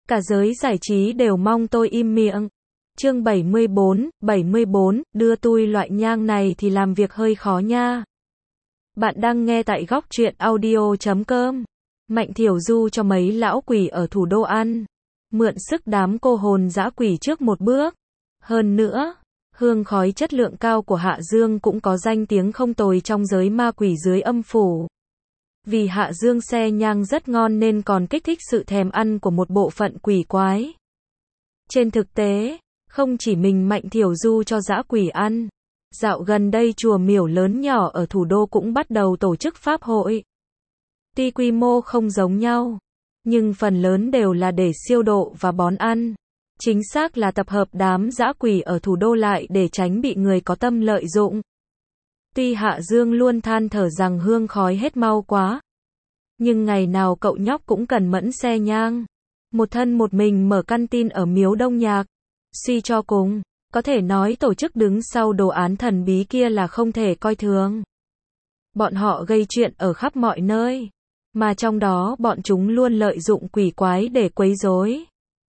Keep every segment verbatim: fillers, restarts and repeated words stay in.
Cả giới giải trí đều mong tôi im miệng. Chương bảy mươi bốn, bảy mươi bốn, đưa tui loại nhang này thì làm việc hơi khó nha. Bạn đang nghe tại góc truyện audio chấm com. Mạnh Thiểu Du cho mấy lão quỷ ở thủ đô ăn. Mượn sức đám cô hồn dã quỷ trước một bước. Hơn nữa, hương khói chất lượng cao của Hạ Dương cũng có danh tiếng không tồi trong giới ma quỷ dưới âm phủ. Vì Hạ Dương xe nhang rất ngon nên còn kích thích sự thèm ăn của một bộ phận quỷ quái. Trên thực tế, không chỉ mình Mạnh Thiểu Du cho dã quỷ ăn. Dạo gần đây chùa miểu lớn nhỏ ở thủ đô cũng bắt đầu tổ chức pháp hội. Tuy quy mô không giống nhau, nhưng phần lớn đều là để siêu độ và bón ăn. Chính xác là tập hợp đám dã quỷ ở thủ đô lại để tránh bị người có tâm lợi dụng. Tuy Hạ Dương luôn than thở rằng hương khói hết mau quá, nhưng ngày nào cậu nhóc cũng cần mẫn xe nhang. Một thân một mình mở căn tin ở miếu Đông Nhạc. Suy cho cùng, có thể nói tổ chức đứng sau đồ án thần bí kia là không thể coi thường. Bọn họ gây chuyện ở khắp mọi nơi, mà trong đó bọn chúng luôn lợi dụng quỷ quái để quấy rối.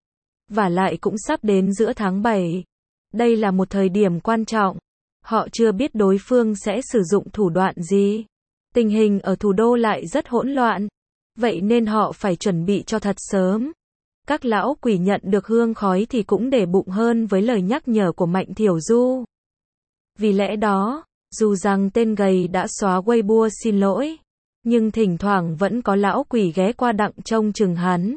Và lại cũng sắp đến giữa tháng bảy. Đây là một thời điểm quan trọng. Họ chưa biết đối phương sẽ sử dụng thủ đoạn gì. Tình hình ở thủ đô lại rất hỗn loạn. Vậy nên họ phải chuẩn bị cho thật sớm. Các lão quỷ nhận được hương khói thì cũng để bụng hơn với lời nhắc nhở của Mạnh Thiểu Du. Vì lẽ đó, dù rằng tên gầy đã xóa Weibo xin lỗi, nhưng thỉnh thoảng vẫn có lão quỷ ghé qua đặng trông chừng hắn.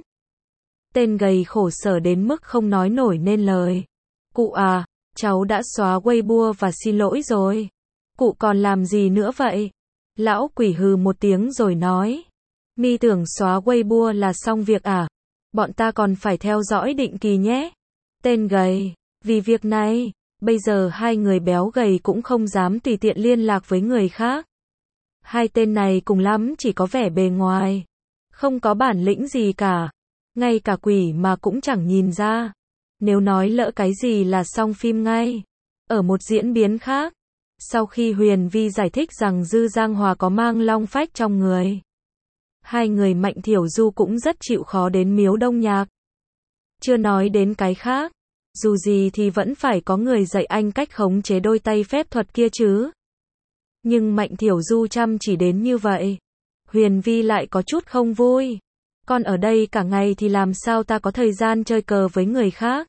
Tên gầy khổ sở đến mức không nói nổi nên lời. Cụ à, cháu đã xóa Weibo và xin lỗi rồi. Cụ còn làm gì nữa vậy? Lão quỷ hừ một tiếng rồi nói. Mi tưởng xóa Weibo là xong việc à? Bọn ta còn phải theo dõi định kỳ nhé. Tên gầy, vì việc này, bây giờ hai người béo gầy cũng không dám tùy tiện liên lạc với người khác. Hai tên này cùng lắm chỉ có vẻ bề ngoài, không có bản lĩnh gì cả. Ngay cả quỷ mà cũng chẳng nhìn ra. Nếu nói lỡ cái gì là xong phim ngay. Ở một diễn biến khác, sau khi Huyền Vi giải thích rằng Dư Giang Hòa có mang long phách trong người, hai người Mạnh Thiểu Du cũng rất chịu khó đến miếu Đông Nhạc. Chưa nói đến cái khác, dù gì thì vẫn phải có người dạy anh cách khống chế đôi tay phép thuật kia chứ. Nhưng Mạnh Thiểu Du chăm chỉ đến như vậy, Huyền Vi lại có chút không vui. Con ở đây cả ngày thì làm sao ta có thời gian chơi cờ với người khác.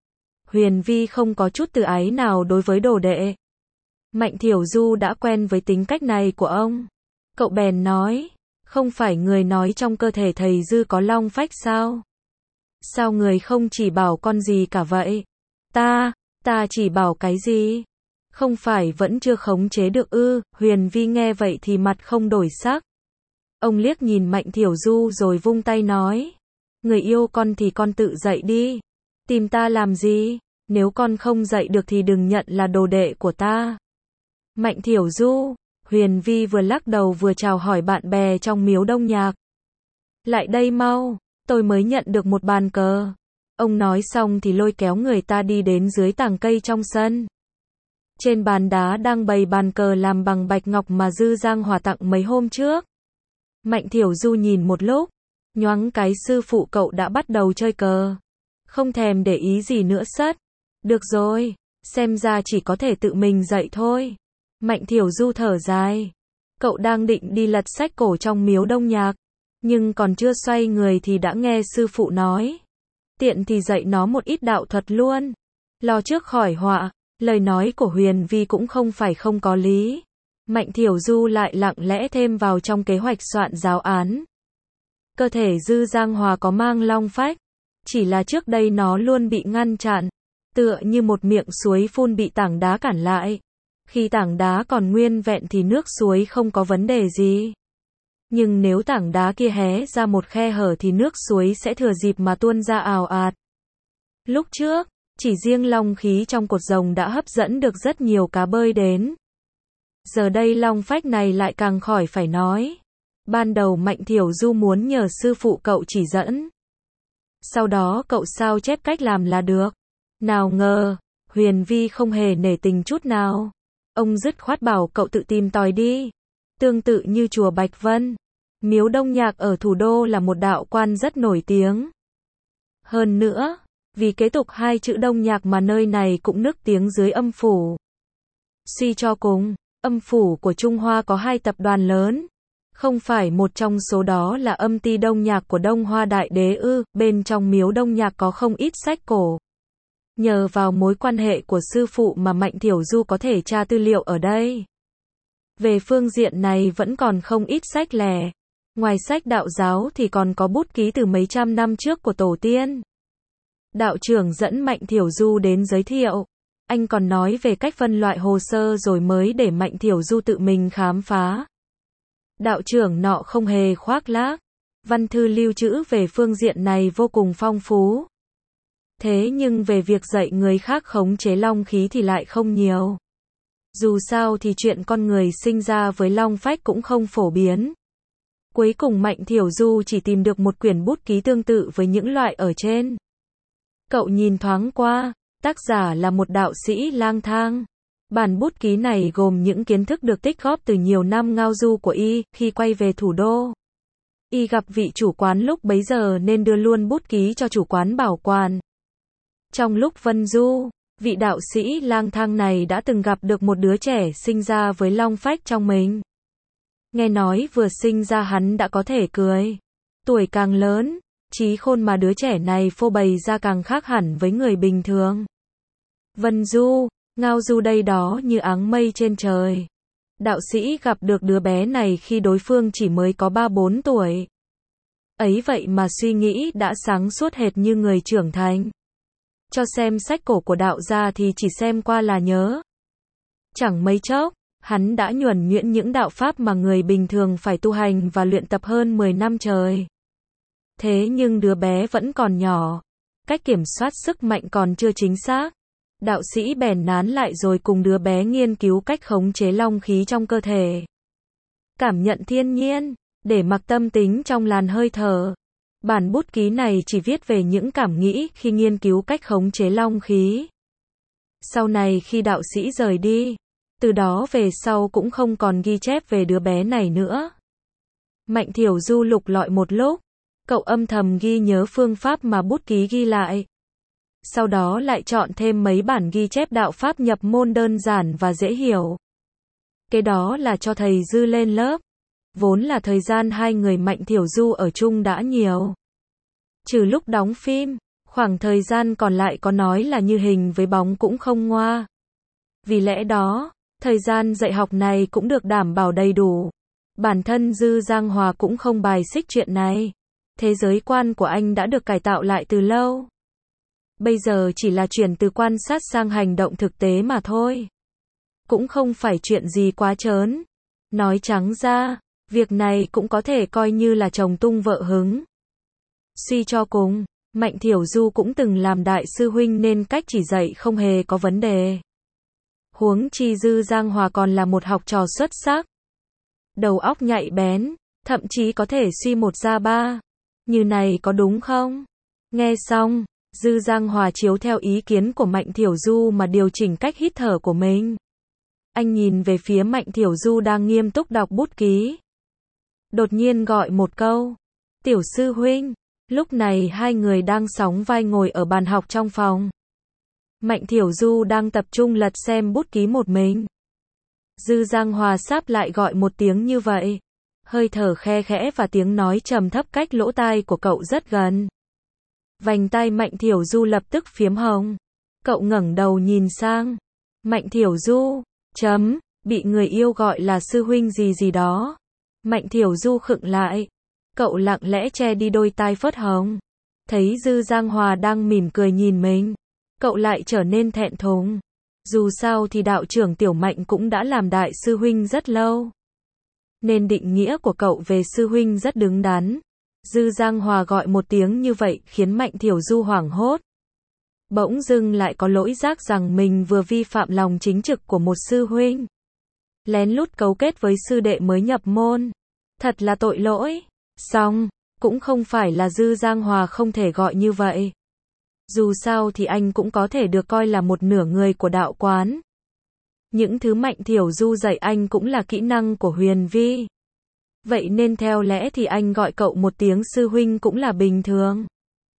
Huyền Vi không có chút tự ái nào đối với đồ đệ. Mạnh Thiểu Du đã quen với tính cách này của ông. Cậu bèn nói, không phải người nói trong cơ thể thầy Dư có long phách sao? Sao người không chỉ bảo con gì cả vậy? Ta, ta chỉ bảo cái gì? Không phải vẫn chưa khống chế được ư? Huyền Vi nghe vậy thì mặt không đổi sắc. Ông liếc nhìn Mạnh Thiểu Du rồi vung tay nói. Người yêu con thì con tự dạy đi. Tìm ta làm gì? Nếu con không dạy được thì đừng nhận là đồ đệ của ta. Mạnh Thiểu Du, Huyền Vi vừa lắc đầu vừa chào hỏi bạn bè trong miếu Đông Nhạc. Lại đây mau, tôi mới nhận được một bàn cờ. Ông nói xong thì lôi kéo người ta đi đến dưới tàng cây trong sân. Trên bàn đá đang bày bàn cờ làm bằng bạch ngọc mà Dư Giang Hòa tặng mấy hôm trước. Mạnh Thiểu Du nhìn một lúc, nhoáng cái sư phụ cậu đã bắt đầu chơi cờ. Không thèm để ý gì nữa sất. Được rồi, xem ra chỉ có thể tự mình dạy thôi. Mạnh Thiểu Du thở dài. Cậu đang định đi lật sách cổ trong miếu Đông Nhạc, nhưng còn chưa xoay người thì đã nghe sư phụ nói. Tiện thì dạy nó một ít đạo thuật luôn. Lo trước khỏi họa, lời nói của Huyền Vi cũng không phải không có lý. Mạnh Thiểu Du lại lặng lẽ thêm vào trong kế hoạch soạn giáo án. Cơ thể Dư Giang Hòa có mang long phách, chỉ là trước đây nó luôn bị ngăn chặn, tựa như một miệng suối phun bị tảng đá cản lại. Khi tảng đá còn nguyên vẹn thì nước suối không có vấn đề gì. Nhưng nếu tảng đá kia hé ra một khe hở thì nước suối sẽ thừa dịp mà tuôn ra ào ạt. Lúc trước, chỉ riêng long khí trong cột rồng đã hấp dẫn được rất nhiều cá bơi đến. Giờ đây long phách này lại càng khỏi phải nói. Ban đầu Mạnh Thiểu Du muốn nhờ sư phụ cậu chỉ dẫn. Sau đó cậu sao chép cách làm là được. Nào ngờ, Huyền Vi không hề nể tình chút nào. Ông dứt khoát bảo cậu tự tìm tòi đi. Tương tự như chùa Bạch Vân, miếu Đông Nhạc ở thủ đô là một đạo quan rất nổi tiếng. Hơn nữa, vì kế tục hai chữ đông nhạc mà nơi này cũng nức tiếng dưới âm phủ. Suy cho cùng, âm phủ của Trung Hoa có hai tập đoàn lớn. Không phải một trong số đó là âm ty đông nhạc của Đông Hoa Đại Đế ư, bên trong miếu đông nhạc có không ít sách cổ. Nhờ vào mối quan hệ của sư phụ mà Mạnh Thiểu Du có thể tra tư liệu ở đây. Về phương diện này vẫn còn không ít sách lẻ. Ngoài sách đạo giáo thì còn có bút ký từ mấy trăm năm trước của tổ tiên. Đạo trưởng dẫn Mạnh Thiểu Du đến giới thiệu. Anh còn nói về cách phân loại hồ sơ rồi mới để Mạnh Thiểu Du tự mình khám phá. Đạo trưởng nọ không hề khoác lác. Văn thư lưu trữ về phương diện này vô cùng phong phú. Thế nhưng về việc dạy người khác khống chế long khí thì lại không nhiều. Dù sao thì chuyện con người sinh ra với long phách cũng không phổ biến. Cuối cùng Mạnh Thiểu Du chỉ tìm được một quyển bút ký tương tự với những loại ở trên. Cậu nhìn thoáng qua, tác giả là một đạo sĩ lang thang. Bản bút ký này gồm những kiến thức được tích góp từ nhiều năm ngao du của y, khi quay về thủ đô. Y gặp vị chủ quán lúc bấy giờ nên đưa luôn bút ký cho chủ quán bảo quản. Trong lúc vân du, vị đạo sĩ lang thang này đã từng gặp được một đứa trẻ sinh ra với long phách trong mình. Nghe nói vừa sinh ra hắn đã có thể cười. Tuổi càng lớn, trí khôn mà đứa trẻ này phô bày ra càng khác hẳn với người bình thường. Vân du, ngao du đây đó như áng mây trên trời. Đạo sĩ gặp được đứa bé này khi đối phương chỉ mới có ba bốn tuổi. Ấy vậy mà suy nghĩ đã sáng suốt hệt như người trưởng thành. Cho xem sách cổ của đạo gia thì chỉ xem qua là nhớ. Chẳng mấy chốc, hắn đã nhuần nhuyễn những đạo pháp mà người bình thường phải tu hành và luyện tập hơn mười năm trời. Thế nhưng đứa bé vẫn còn nhỏ. Cách kiểm soát sức mạnh còn chưa chính xác. Đạo sĩ bèn nán lại rồi cùng đứa bé nghiên cứu cách khống chế long khí trong cơ thể. Cảm nhận thiên nhiên, để mặc tâm tính trong làn hơi thở. Bản bút ký này chỉ viết về những cảm nghĩ khi nghiên cứu cách khống chế long khí. Sau này khi đạo sĩ rời đi, từ đó về sau cũng không còn ghi chép về đứa bé này nữa. Mạnh Thiểu Du lục lọi một lúc, cậu âm thầm ghi nhớ phương pháp mà bút ký ghi lại. Sau đó lại chọn thêm mấy bản ghi chép đạo pháp nhập môn đơn giản và dễ hiểu. Kế đó là cho thầy Dư lên lớp. Vốn là thời gian hai người Mạnh Thiểu Du ở chung đã nhiều. Trừ lúc đóng phim, khoảng thời gian còn lại có nói là như hình với bóng cũng không ngoa. Vì lẽ đó, thời gian dạy học này cũng được đảm bảo đầy đủ. Bản thân Dư Giang Hòa cũng không bài xích chuyện này. Thế giới quan của anh đã được cải tạo lại từ lâu. Bây giờ chỉ là chuyển từ quan sát sang hành động thực tế mà thôi. Cũng không phải chuyện gì quá trớn. Nói trắng ra, việc này cũng có thể coi như là chồng tung vợ hứng. Suy cho cùng, Mạnh Thiểu Du cũng từng làm đại sư huynh nên cách chỉ dạy không hề có vấn đề. Huống chi Dư Giang Hòa còn là một học trò xuất sắc. Đầu óc nhạy bén, thậm chí có thể suy một ra ba. Như này có đúng không? Nghe xong, Dư Giang Hòa chiếu theo ý kiến của Mạnh Thiểu Du mà điều chỉnh cách hít thở của mình. Anh nhìn về phía Mạnh Thiểu Du đang nghiêm túc đọc bút ký. Đột nhiên gọi một câu. Tiểu sư huynh. Lúc này hai người đang sóng vai ngồi ở bàn học trong phòng. Mạnh Thiểu Du đang tập trung lật xem bút ký một mình. Dư Giang Hòa sáp lại gọi một tiếng như vậy. Hơi thở khe khẽ và tiếng nói trầm thấp cách lỗ tai của cậu rất gần. Vành tai Mạnh Thiểu Du lập tức phiếm hồng. Cậu ngẩng đầu nhìn sang. Mạnh Thiểu Du, chấm, bị người yêu gọi là sư huynh gì gì đó. Mạnh Thiểu Du khựng lại. Cậu lặng lẽ che đi đôi tai phớt hồng. Thấy Dư Giang Hòa đang mỉm cười nhìn mình. Cậu lại trở nên thẹn thùng. Dù sao thì đạo trưởng Tiểu Mạnh cũng đã làm đại sư huynh rất lâu. Nên định nghĩa của cậu về sư huynh rất đứng đắn. Dư Giang Hòa gọi một tiếng như vậy khiến Mạnh Thiểu Du hoảng hốt. Bỗng dưng lại có lỗi giác rằng mình vừa vi phạm lòng chính trực của một sư huynh. Lén lút cấu kết với sư đệ mới nhập môn. Thật là tội lỗi. Xong, cũng không phải là Dư Giang Hòa không thể gọi như vậy. Dù sao thì anh cũng có thể được coi là một nửa người của đạo quán. Những thứ Mạnh Thiểu Du dạy anh cũng là kỹ năng của Huyền Vi. Vậy nên theo lẽ thì anh gọi cậu một tiếng sư huynh cũng là bình thường.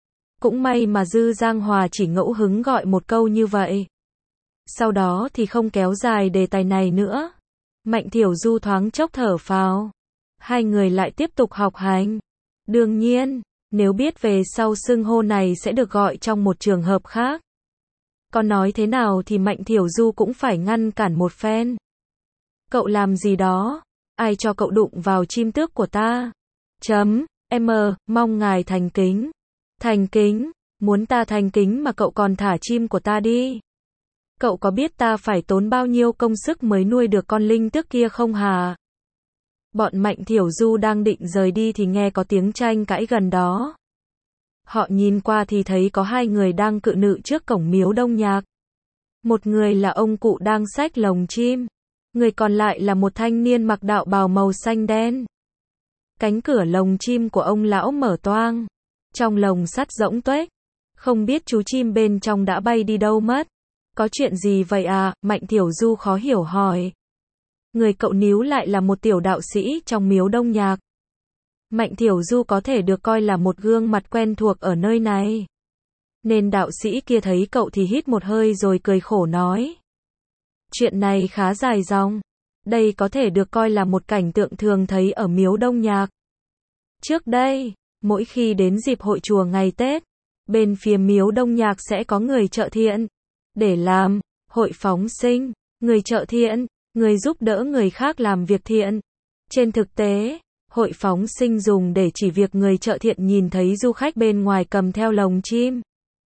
Cũng may mà Dư Giang Hòa chỉ ngẫu hứng gọi một câu như vậy. Sau đó thì không kéo dài đề tài này nữa. Mạnh Thiểu Du thoáng chốc thở phào. Hai người lại tiếp tục học hành. Đương nhiên, nếu biết về sau xưng hô này sẽ được gọi trong một trường hợp khác. Còn nói thế nào thì Mạnh Thiểu Du cũng phải ngăn cản một phen. Cậu làm gì đó? Ai cho cậu đụng vào chim tước của ta? Chấm, M, mong ngài thành kính. Thành kính, muốn ta thành kính mà cậu còn thả chim của ta đi. Cậu có biết ta phải tốn bao nhiêu công sức mới nuôi được con linh tước kia không hả? Bọn Mạnh Thiểu Du đang định rời đi thì nghe có tiếng tranh cãi gần đó. Họ nhìn qua thì thấy có hai người đang cự nữ trước cổng miếu Đông Nhạc. Một người là ông cụ đang xách lồng chim. Người còn lại là một thanh niên mặc đạo bào màu xanh đen. Cánh cửa lồng chim của ông lão mở toang. Trong lồng sắt rỗng tuếch. Không biết chú chim bên trong đã bay đi đâu mất. Có chuyện gì vậy à? Mạnh Thiểu Du khó hiểu hỏi. Người cậu níu lại là một tiểu đạo sĩ trong miếu Đông Nhạc. Mạnh Thiểu Du có thể được coi là một gương mặt quen thuộc ở nơi này. Nên đạo sĩ kia thấy cậu thì hít một hơi rồi cười khổ nói. Chuyện này khá dài dòng. Đây có thể được coi là một cảnh tượng thường thấy ở miếu Đông Nhạc. Trước đây, mỗi khi đến dịp hội chùa ngày Tết, bên phía miếu Đông Nhạc sẽ có người trợ thiện. Để làm, hội phóng sinh, người trợ thiện, người giúp đỡ người khác làm việc thiện. Trên thực tế, hội phóng sinh dùng để chỉ việc người trợ thiện nhìn thấy du khách bên ngoài cầm theo lồng chim.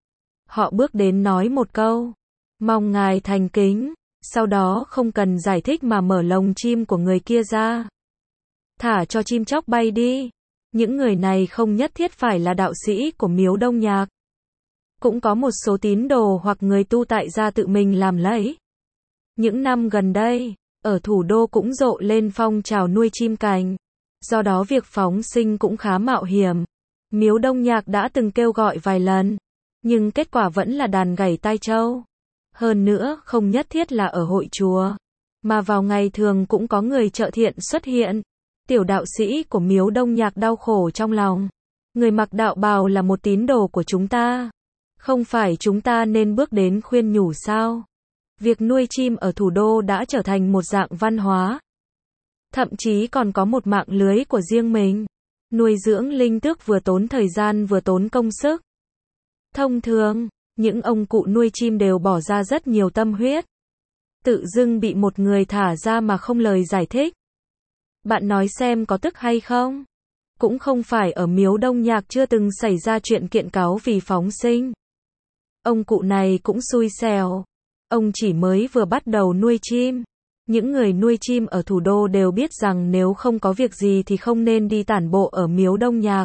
Họ bước đến nói một câu, mong ngài thành kính, sau đó không cần giải thích mà mở lồng chim của người kia ra. Thả cho chim chóc bay đi. Những người này không nhất thiết phải là đạo sĩ của miếu Đông Nhạc. Cũng có một số tín đồ hoặc người tu tại gia tự mình làm lấy. Những năm gần đây, ở thủ đô cũng rộ lên phong trào nuôi chim cành. Do đó việc phóng sinh cũng khá mạo hiểm. Miếu Đông Nhạc đã từng kêu gọi vài lần, nhưng kết quả vẫn là đàn gảy tai trâu. Hơn nữa, không nhất thiết là ở hội chùa, mà vào ngày thường cũng có người trợ thiện xuất hiện. Tiểu đạo sĩ của miếu Đông Nhạc đau khổ trong lòng. Người mặc đạo bào là một tín đồ của chúng ta. Không phải chúng ta nên bước đến khuyên nhủ sao? Việc nuôi chim ở thủ đô đã trở thành một dạng văn hóa. Thậm chí còn có một mạng lưới của riêng mình. Nuôi dưỡng linh tước vừa tốn thời gian vừa tốn công sức. Thông thường, những ông cụ nuôi chim đều bỏ ra rất nhiều tâm huyết. Tự dưng bị một người thả ra mà không lời giải thích. Bạn nói xem có tức hay không? Cũng không phải ở miếu Đông Nhạc chưa từng xảy ra chuyện kiện cáo vì phóng sinh. Ông cụ này cũng xui xẻo. Ông chỉ mới vừa bắt đầu nuôi chim. Những người nuôi chim ở thủ đô đều biết rằng nếu không có việc gì thì không nên đi tản bộ ở miếu Đông Nhạc.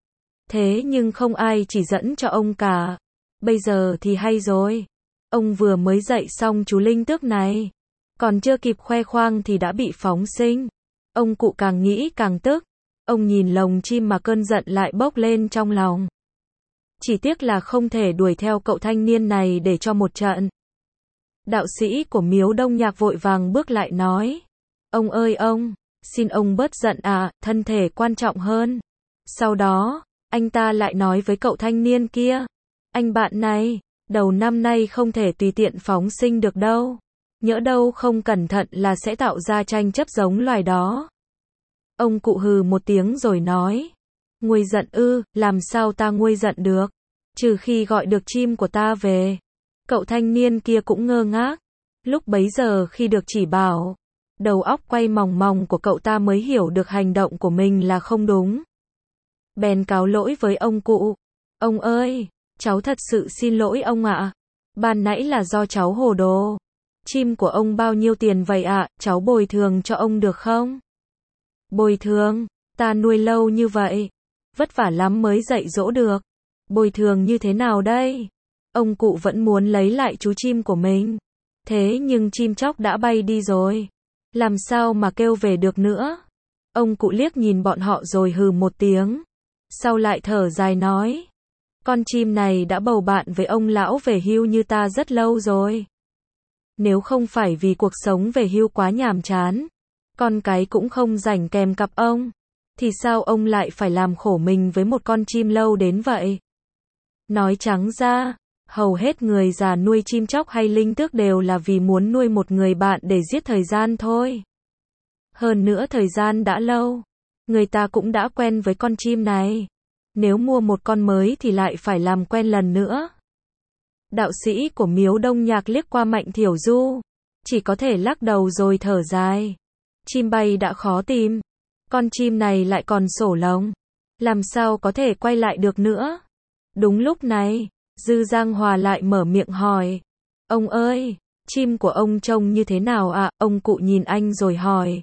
Thế nhưng không ai chỉ dẫn cho ông cả. Bây giờ thì hay rồi. Ông vừa mới dạy xong chú linh tước này. Còn chưa kịp khoe khoang thì đã bị phóng sinh. Ông cụ càng nghĩ càng tức. Ông nhìn lồng chim mà cơn giận lại bốc lên trong lòng. Chỉ tiếc là không thể đuổi theo cậu thanh niên này để cho một trận. Đạo sĩ của miếu Đông Nhạc vội vàng bước lại nói. Ông ơi ông, xin ông bớt giận à, thân thể quan trọng hơn. Sau đó, anh ta lại nói với cậu thanh niên kia. Anh bạn này, đầu năm nay không thể tùy tiện phóng sinh được đâu. Nhỡ đâu không cẩn thận là sẽ tạo ra tranh chấp giống loài đó. Ông cụ hừ một tiếng rồi nói. Nguôi giận ư, làm sao ta nguôi giận được? Trừ khi gọi được chim của ta về. Cậu thanh niên kia cũng ngơ ngác. Lúc bấy giờ khi được chỉ bảo, đầu óc quay mòng mòng của cậu ta mới hiểu được hành động của mình là không đúng. Bèn cáo lỗi với ông cụ. Ông ơi, cháu thật sự xin lỗi ông ạ. Ban nãy là do cháu hồ đồ. Chim của ông bao nhiêu tiền vậy ạ, cháu bồi thường cho ông được không? Bồi thường, ta nuôi lâu như vậy. Vất vả lắm mới dạy dỗ được. Bồi thường như thế nào đây? Ông cụ vẫn muốn lấy lại chú chim của mình. Thế nhưng chim chóc đã bay đi rồi. Làm sao mà kêu về được nữa? Ông cụ liếc nhìn bọn họ rồi hừ một tiếng. Sau lại thở dài nói. Con chim này đã bầu bạn với ông lão về hưu như ta rất lâu rồi. Nếu không phải vì cuộc sống về hưu quá nhàm chán, con cái cũng không rảnh kèm cặp ông, thì sao ông lại phải làm khổ mình với một con chim lâu đến vậy? Nói trắng ra, hầu hết người già nuôi chim chóc hay linh tước đều là vì muốn nuôi một người bạn để giết thời gian thôi. Hơn nữa thời gian đã lâu, người ta cũng đã quen với con chim này. Nếu mua một con mới thì lại phải làm quen lần nữa. Đạo sĩ của Miếu Đông Nhạc liếc qua Mạnh Thiểu Du, chỉ có thể lắc đầu rồi thở dài. Chim bay đã khó tìm, con chim này lại còn sổ lồng, làm sao có thể quay lại được nữa. Đúng lúc này, Dư Giang Hòa lại mở miệng hỏi, ông ơi, chim của ông trông như thế nào ạ? À? Ông cụ nhìn anh rồi hỏi,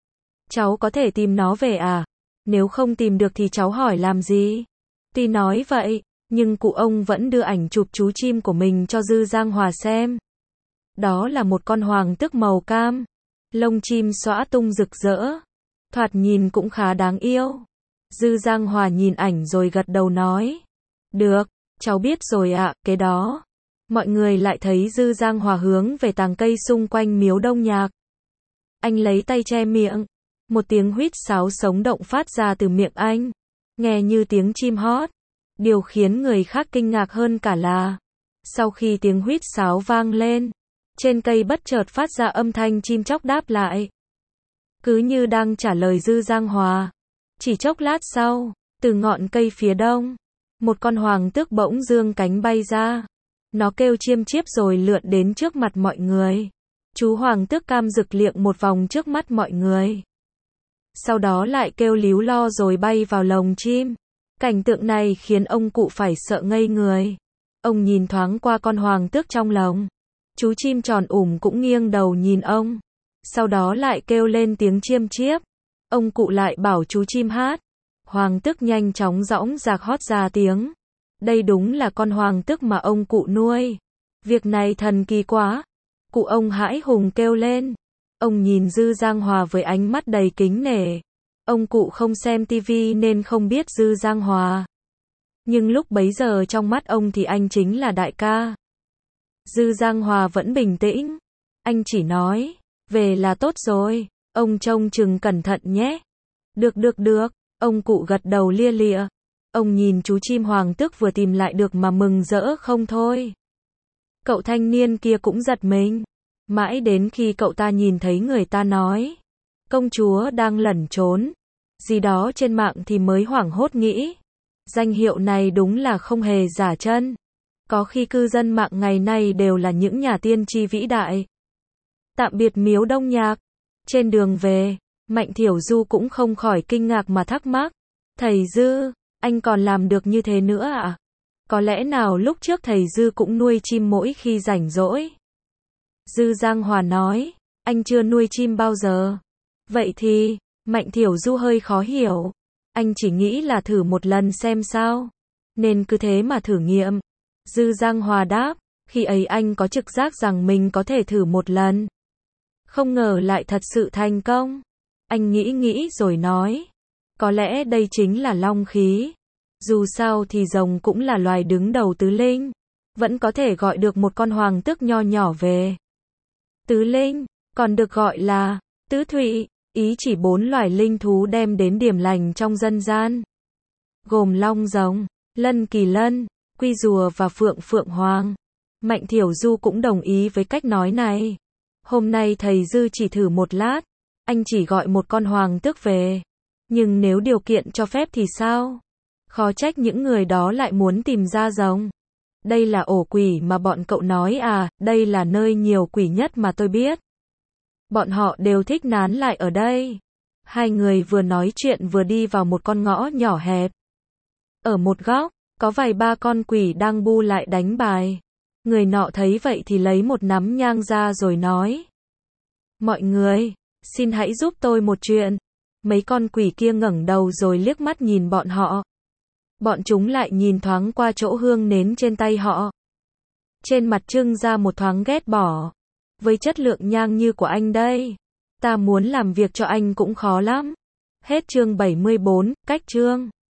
cháu có thể tìm nó về à? Nếu không tìm được thì cháu hỏi làm gì? Tuy nói vậy, nhưng cụ ông vẫn đưa ảnh chụp chú chim của mình cho Dư Giang Hòa xem. Đó là một con hoàng tước màu cam, lông chim xõa tung rực rỡ, thoạt nhìn cũng khá đáng yêu. Dư Giang Hòa nhìn ảnh rồi gật đầu nói, được, cháu biết rồi ạ, cái đó. Mọi người lại thấy Dư Giang Hòa hướng về tàng cây xung quanh Miếu Đông Nhạc. Anh lấy tay che miệng, một tiếng huýt sáo sống động phát ra từ miệng anh, nghe như tiếng chim hót. Điều khiến người khác kinh ngạc hơn cả là, sau khi tiếng huýt sáo vang lên, trên cây bất chợt phát ra âm thanh chim chóc đáp lại. Cứ như đang trả lời Dư Giang Hòa. Chỉ chốc lát sau, từ ngọn cây phía đông, một con hoàng tước bỗng dương cánh bay ra. Nó kêu chiêm chiếp rồi lượn đến trước mặt mọi người. Chú hoàng tước cam rực liệng một vòng trước mắt mọi người. Sau đó lại kêu líu lo rồi bay vào lồng chim. Cảnh tượng này khiến ông cụ phải sợ ngây người. Ông nhìn thoáng qua con hoàng tước trong lồng. Chú chim tròn ủm cũng nghiêng đầu nhìn ông. Sau đó lại kêu lên tiếng chiêm chiếp. Ông cụ lại bảo chú chim hát. Hoàng tước nhanh chóng dõng dạc hót ra tiếng. Đây đúng là con hoàng tước mà ông cụ nuôi. Việc này thần kỳ quá. Cụ ông hãi hùng kêu lên. Ông nhìn Dư Giang Hòa với ánh mắt đầy kính nể. Ông cụ không xem tivi nên không biết Dư Giang Hòa. Nhưng lúc bấy giờ trong mắt ông thì anh chính là đại ca. Dư Giang Hòa vẫn bình tĩnh. Anh chỉ nói, về là tốt rồi, ông trông chừng cẩn thận nhé. Được được được, ông cụ gật đầu lia lịa. Ông nhìn chú chim hoàng tước vừa tìm lại được mà mừng rỡ không thôi. Cậu thanh niên kia cũng giật mình. Mãi đến khi cậu ta nhìn thấy người ta nói, công chúa đang lẩn trốn gì đó trên mạng thì mới hoảng hốt nghĩ, danh hiệu này đúng là không hề giả chân. Có khi cư dân mạng ngày nay đều là những nhà tiên tri vĩ đại. Tạm biệt Miếu Đông Nhạc. Trên đường về, Mạnh Thiểu Du cũng không khỏi kinh ngạc mà thắc mắc. Thầy Dư, anh còn làm được như thế nữa à? Có lẽ nào lúc trước thầy Dư cũng nuôi chim mỗi khi rảnh rỗi? Dư Giang Hòa nói, anh chưa nuôi chim bao giờ. Vậy thì, Mạnh Thiểu Du hơi khó hiểu. Anh chỉ nghĩ là thử một lần xem sao. Nên cứ thế mà thử nghiệm. Dư Giang Hòa đáp, khi ấy anh có trực giác rằng mình có thể thử một lần. Không ngờ lại thật sự thành công. Anh nghĩ nghĩ rồi nói, có lẽ đây chính là long khí. Dù sao thì rồng cũng là loài đứng đầu tứ linh. Vẫn có thể gọi được một con hoàng tước nho nhỏ về. Tứ linh, còn được gọi là tứ thụy, ý chỉ bốn loài linh thú đem đến điểm lành trong dân gian. Gồm long rồng, lân kỳ lân, quy rùa và phượng phượng hoàng. Mạnh Thiểu Du cũng đồng ý với cách nói này. Hôm nay thầy Dư chỉ thử một lát, anh chỉ gọi một con hoàng tước về. Nhưng nếu điều kiện cho phép thì sao? Khó trách những người đó lại muốn tìm ra rồng. Đây là ổ quỷ mà bọn cậu nói à, đây là nơi nhiều quỷ nhất mà tôi biết. Bọn họ đều thích nán lại ở đây. Hai người vừa nói chuyện vừa đi vào một con ngõ nhỏ hẹp. Ở một góc, có vài ba con quỷ đang bu lại đánh bài. Người nọ thấy vậy thì lấy một nắm nhang ra rồi nói. Mọi người, xin hãy giúp tôi một chuyện. Mấy con quỷ kia ngẩng đầu rồi liếc mắt nhìn bọn họ. Bọn chúng lại nhìn thoáng qua chỗ hương nến trên tay họ. Trên mặt trưng ra một thoáng ghét bỏ. Với chất lượng nhang như của anh đây, ta muốn làm việc cho anh cũng khó lắm. Hết chương bảy mươi bốn, cách chương.